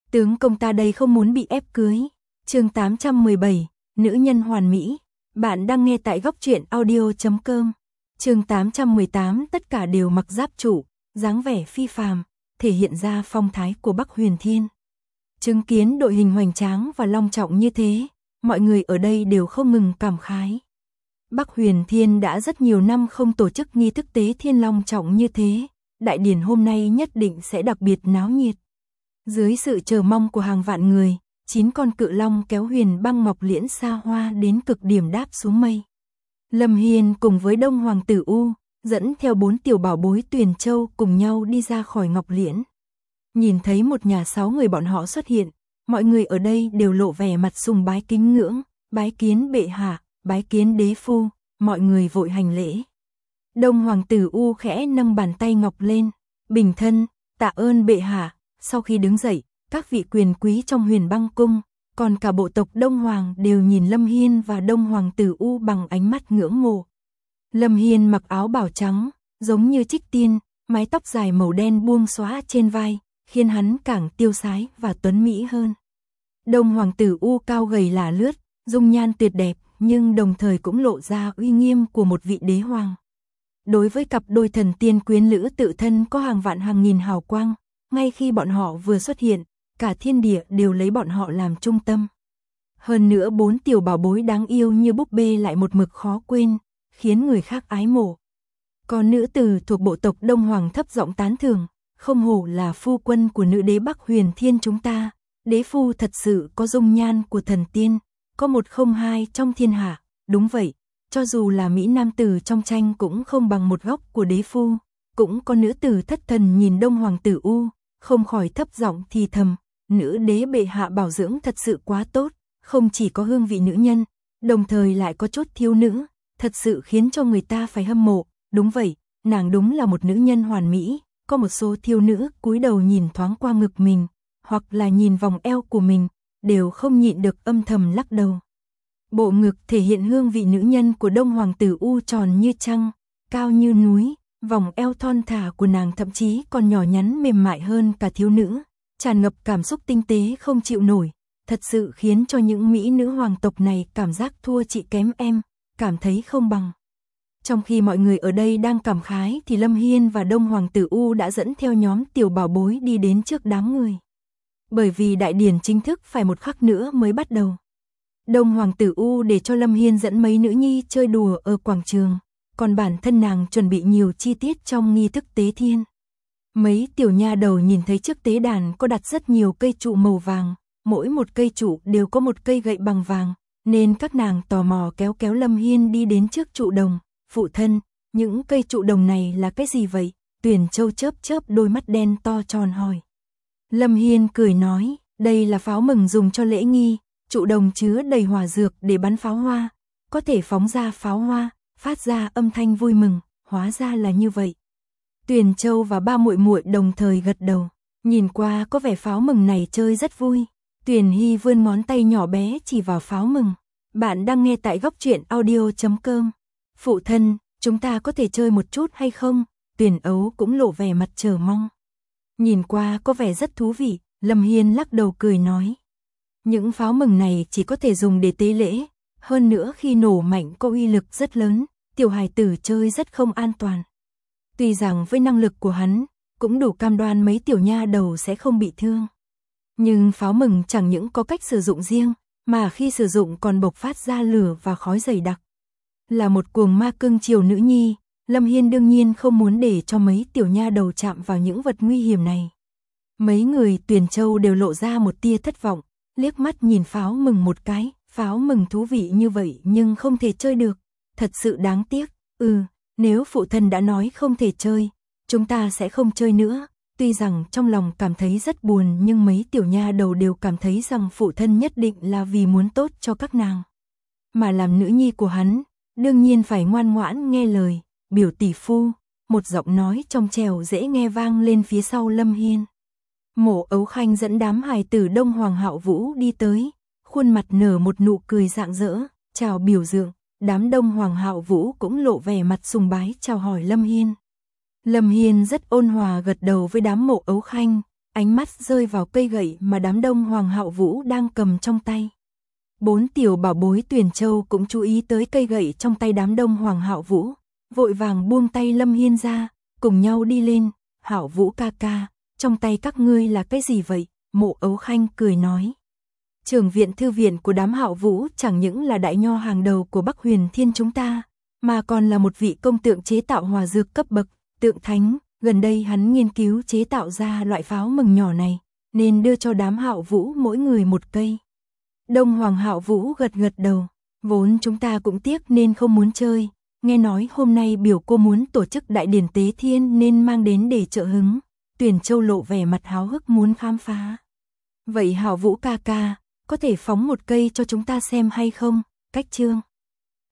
Tướng công ta đây không muốn bị ép cưới. Chương 817, nữ nhân hoàn mỹ. Bạn đang nghe tại góc truyện audio.com. Chương 818, tất cả đều mặc giáp trụ, dáng vẻ phi phàm, thể hiện ra phong thái của Bắc Huyền Thiên. Chứng kiến đội hình hoành tráng và long trọng như thế, mọi người ở đây đều không ngừng cảm khái. Bắc Huyền Thiên đã rất nhiều năm không tổ chức nghi thức tế thiên long trọng như thế, đại điển hôm nay nhất định sẽ đặc biệt náo nhiệt. Dưới sự chờ mong của hàng vạn người, 9 con cự long kéo Huyền Băng Ngọc Liễn xa hoa đến cực điểm đáp xuống mây. Lâm Hiên cùng với Đông Hoàng Tử U, dẫn theo 4 tiểu bảo bối Tuyền Châu cùng nhau đi ra khỏi Ngọc Liễn. Nhìn thấy một nhà 6 người bọn họ xuất hiện, mọi người ở đây đều lộ vẻ mặt sùng bái kính ngưỡng, bái kiến bệ hạ, bái kiến đế phu, mọi người vội hành lễ. Đông Hoàng Tử U khẽ nâng bàn tay ngọc lên, bình thân, tạ ơn bệ hạ. Sau khi đứng dậy, các vị quyền quý trong Huyền Băng Cung, còn cả bộ tộc Đông Hoàng đều nhìn Lâm Hiên và Đông Hoàng Tử U bằng ánh mắt ngưỡng mộ. Lâm Hiên mặc áo bào trắng, giống như trích tiên, mái tóc dài màu đen buông xõa trên vai, khiến hắn càng tiêu sái và tuấn mỹ hơn. Đông Hoàng Tử U cao gầy lả lướt, dung nhan tuyệt đẹp, nhưng đồng thời cũng lộ ra uy nghiêm của một vị đế hoàng. Đối với cặp đôi thần tiên quyến lữ tự thân có hàng vạn hàng nghìn hào quang, ngay khi bọn họ vừa xuất hiện, cả thiên địa đều lấy bọn họ làm trung tâm. Hơn nữa 4 tiểu bảo bối đáng yêu như búp bê lại một mực khó quên, khiến người khác ái mộ. Còn nữ tử thuộc bộ tộc Đông Hoàng thấp giọng tán thưởng, không hổ là phu quân của nữ đế Bắc Huyền Thiên chúng ta, đế phu thật sự có dung nhan của thần tiên, có một không hai trong thiên hạ. Đúng vậy, cho dù là mỹ nam tử trong tranh cũng không bằng một góc của đế phu. Cũng có nữ tử thất thần nhìn Đông Hoàng Tử U, không khỏi thấp giọng thì thầm, nữ đế bệ hạ bảo dưỡng thật sự quá tốt, không chỉ có hương vị nữ nhân, đồng thời lại có chút thiếu nữ, thật sự khiến cho người ta phải hâm mộ. Đúng vậy, nàng đúng là một nữ nhân hoàn mỹ. Có một số thiếu nữ cúi đầu nhìn thoáng qua ngực mình, hoặc là nhìn vòng eo của mình, đều không nhịn được âm thầm lắc đầu. Bộ ngực thể hiện hương vị nữ nhân của Đông Hoàng Tử U tròn như trăng, cao như núi, vòng eo thon thả của nàng thậm chí còn nhỏ nhắn mềm mại hơn cả thiếu nữ, tràn ngập cảm xúc tinh tế không chịu nổi, thật sự khiến cho những mỹ nữ hoàng tộc này cảm giác thua chị kém em, cảm thấy không bằng. Trong khi mọi người ở đây đang cảm khái thì Lâm Hiên và Đông Hoàng Tử U đã dẫn theo nhóm tiểu bảo bối đi đến trước đám người. Bởi vì đại điển chính thức phải một khắc nữa mới bắt đầu. Đông Hoàng Tử U để cho Lâm Hiên dẫn mấy nữ nhi chơi đùa ở quảng trường, còn bản thân nàng chuẩn bị nhiều chi tiết trong nghi thức tế thiên. Mấy tiểu nha đầu nhìn thấy trước tế đàn có đặt rất nhiều cây trụ màu vàng, mỗi một cây trụ đều có một cây gậy bằng vàng, nên các nàng tò mò kéo kéo Lâm Hiên đi đến trước trụ đồng. Phụ thân, những cây trụ đồng này là cái gì vậy? Tuyền Châu chớp chớp đôi mắt đen to tròn hỏi. Lâm Hiên cười nói, đây là pháo mừng dùng cho lễ nghi, trụ đồng chứa đầy hỏa dược để bắn pháo hoa, có thể phóng ra pháo hoa, phát ra âm thanh vui mừng, hóa ra là như vậy. Tuyền Châu và ba muội muội đồng thời gật đầu, nhìn qua có vẻ pháo mừng này chơi rất vui. Tuyền Hy vươn ngón tay nhỏ bé chỉ vào pháo mừng. Bạn đang nghe tại góc truyện audio.com. Phụ thân, chúng ta có thể chơi một chút hay không? Tuyền Ấu cũng lộ vẻ mặt chờ mong. Nhìn qua có vẻ rất thú vị, Lâm Hiên lắc đầu cười nói. Những pháo mừng này chỉ có thể dùng để tế lễ, hơn nữa khi nổ mạnh có uy lực rất lớn, tiểu hài tử chơi rất không an toàn. Tuy rằng với năng lực của hắn, cũng đủ cam đoan mấy tiểu nha đầu sẽ không bị thương. Nhưng pháo mừng chẳng những có cách sử dụng riêng, mà khi sử dụng còn bộc phát ra lửa và khói dày đặc. Là một cuồng ma cưng chiều nữ nhi, Lâm Hiên đương nhiên không muốn để cho mấy tiểu nha đầu chạm vào những vật nguy hiểm này. Mấy người Tuyền Châu đều lộ ra một tia thất vọng, liếc mắt nhìn pháo mừng một cái, pháo mừng thú vị như vậy nhưng không thể chơi được, thật sự đáng tiếc. Nếu phụ thân đã nói không thể chơi, chúng ta sẽ không chơi nữa. Tuy rằng trong lòng cảm thấy rất buồn nhưng mấy tiểu nha đầu đều cảm thấy rằng phụ thân nhất định là vì muốn tốt cho các nàng. Mà làm nữ nhi của hắn, đương nhiên phải ngoan ngoãn nghe lời. Biểu tỷ phu, một giọng nói trong trẻo dễ nghe vang lên phía sau Lâm Hiên. Mộ Ấu Khanh dẫn đám hài tử Đông Hoàng Hạo Vũ đi tới, khuôn mặt nở một nụ cười rạng rỡ, chào biểu dượng. Đám Đông Hoàng Hạo Vũ cũng lộ vẻ mặt sùng bái chào hỏi Lâm Hiên. Lâm Hiên rất ôn hòa gật đầu với đám Mộ Ấu Khanh, ánh mắt rơi vào cây gậy mà đám đông Hoàng Hạo Vũ đang cầm trong tay. 4 tiểu bảo bối Tuyền Châu cũng chú ý tới cây gậy trong tay đám đông Hoàng Hạo Vũ, vội vàng buông tay Lâm Hiên ra, cùng nhau đi lên. Hạo Vũ ca ca, trong tay các ngươi là cái gì vậy? Mộ Ấu Khanh cười nói. Trưởng viện thư viện của đám Hạo Vũ chẳng những là đại nho hàng đầu của Bắc Huyền Thiên chúng ta, mà còn là một vị công tượng chế tạo hòa dược cấp bậc, tượng thánh. Gần đây hắn nghiên cứu chế tạo ra loại pháo mừng nhỏ này, nên đưa cho đám Hạo Vũ mỗi người một cây. Đông Hoàng Hạo Vũ gật gật đầu, vốn chúng ta cũng tiếc nên không muốn chơi, nghe nói hôm nay biểu cô muốn tổ chức đại điển tế thiên nên mang đến để trợ hứng. Tuyền Châu lộ vẻ mặt háo hức muốn khám phá. Vậy Hạo Vũ ca ca, có thể phóng một cây cho chúng ta xem hay không? Cách chương